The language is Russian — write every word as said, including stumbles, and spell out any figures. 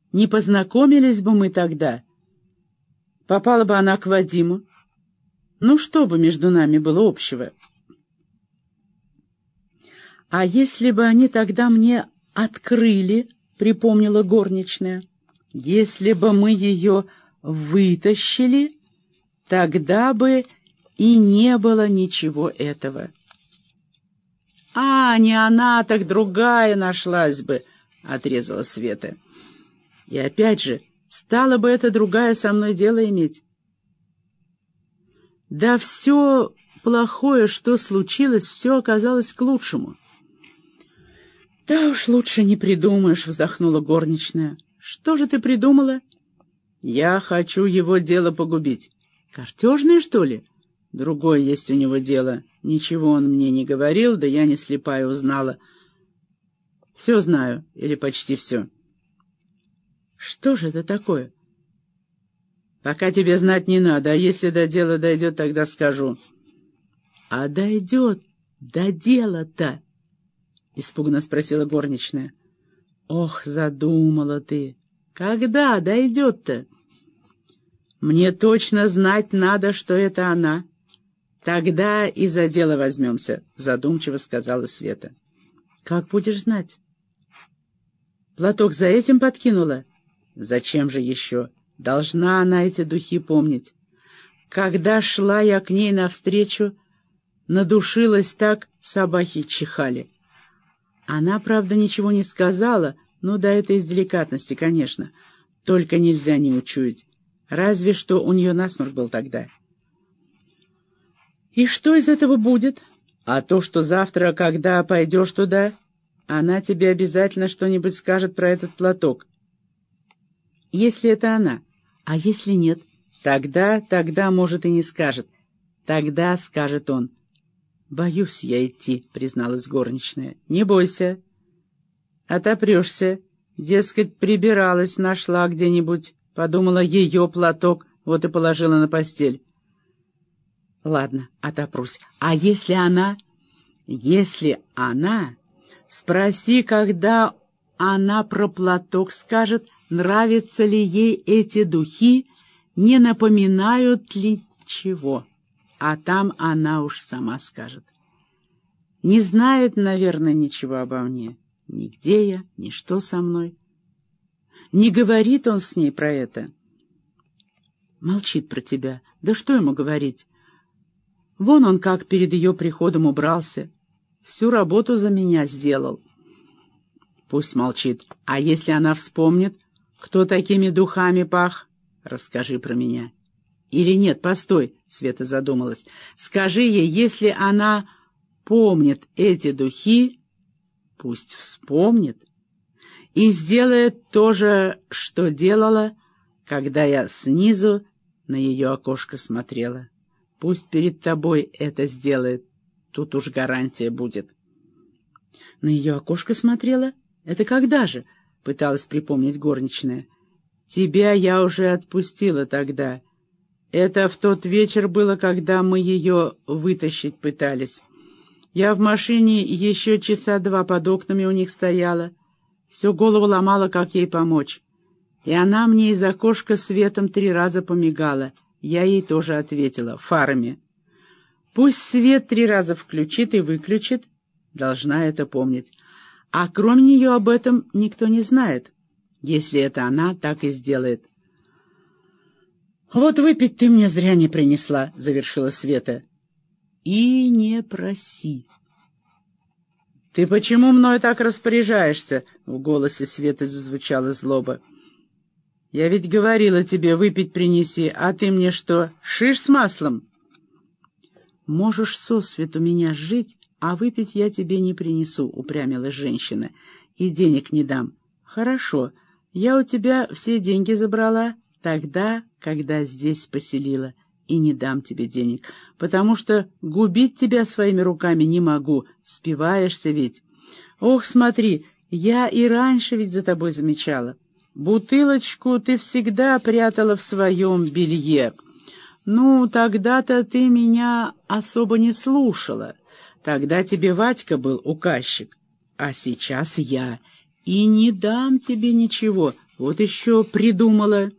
Не познакомились бы мы тогда. Попала бы она к Вадиму. Ну, что бы между нами было общего? А если бы они тогда мне открыли, припомнила горничная, если бы мы ее вытащили, тогда бы и не было ничего этого. А, не она, так другая нашлась бы, отрезала Света. И опять же, стала бы эта другая со мной дело иметь. Да все плохое, что случилось, все оказалось к лучшему. Да уж лучше не придумаешь, вздохнула горничная. Что же ты придумала? Я хочу его дело погубить. Картежное, что ли? Другое есть у него дело. Ничего он мне не говорил, да я не слепая узнала. Все знаю, или почти все. Что же это такое? Пока тебе знать не надо, а если до дела дойдет, тогда скажу. А дойдет до дела-то? Испуганно спросила горничная. Ох, задумала ты. Когда дойдет-то? Мне точно знать надо, что это она. Тогда и за дело возьмемся, задумчиво сказала Света. Как будешь знать? Платок за этим подкинула? Зачем же еще? Должна она эти духи помнить. Когда шла я к ней навстречу, надушилась так, собаки чихали. Она, правда, ничего не сказала, ну да, это из деликатности, конечно. Только нельзя не учуять. Разве что у нее насморк был тогда. И что из этого будет? А то, что завтра, когда пойдешь туда, она тебе обязательно что-нибудь скажет про этот платок. Если это она. А если нет? Тогда, тогда, может, и не скажет. Тогда скажет он. «Боюсь я идти», — призналась горничная. «Не бойся. Отопрешься. Дескать, прибиралась, нашла где-нибудь. Подумала, ее платок, вот и положила на постель». «Ладно, отопрусь. А если она...» «Если она...» «Спроси, когда она про платок скажет, нравятся ли ей эти духи, не напоминают ли чего». А там она уж сама скажет. Не знает, наверное, ничего обо мне. Ни где я, ни что со мной. Не говорит он с ней про это. Молчит про тебя. Да что ему говорить? Вон он как перед ее приходом убрался. Всю работу за меня сделал. Пусть молчит. А если она вспомнит, кто такими духами пах, расскажи про меня. Или нет, постой, Света задумалась. Скажи ей, если она помнит эти духи, пусть вспомнит и сделает то же, что делала, когда я снизу на ее окошко смотрела. Пусть перед тобой это сделает, тут уж гарантия будет. На ее окошко смотрела? Это когда же? Пыталась припомнить горничная. Тебя я уже отпустила тогда. Это в тот вечер было, когда мы ее вытащить пытались. Я в машине еще часа два под окнами у них стояла. Всю голову ломала, как ей помочь. И она мне из окошка светом три раза помигала. Я ей тоже ответила, фарами. Пусть свет три раза включит и выключит, должна это помнить. А кроме нее об этом никто не знает. Если это она, так и сделает. «Вот выпить ты мне зря не принесла», — завершила Света. «И не проси». «Ты почему мной так распоряжаешься?» — в голосе Светы зазвучала злоба. «Я ведь говорила тебе, выпить принеси, а ты мне что, шиш с маслом?» «Можешь сосвету меня жить, а выпить я тебе не принесу», — упрямилась женщина. «И денег не дам». «Хорошо, я у тебя все деньги забрала». Тогда, когда здесь поселила, и не дам тебе денег, потому что губить тебя своими руками не могу, спиваешься ведь. Ох, смотри, я и раньше ведь за тобой замечала. Бутылочку ты всегда прятала в своем белье. Ну, тогда-то ты меня особо не слушала. Тогда тебе Вадька был указчик, а сейчас я, и не дам тебе ничего, Вот еще придумала.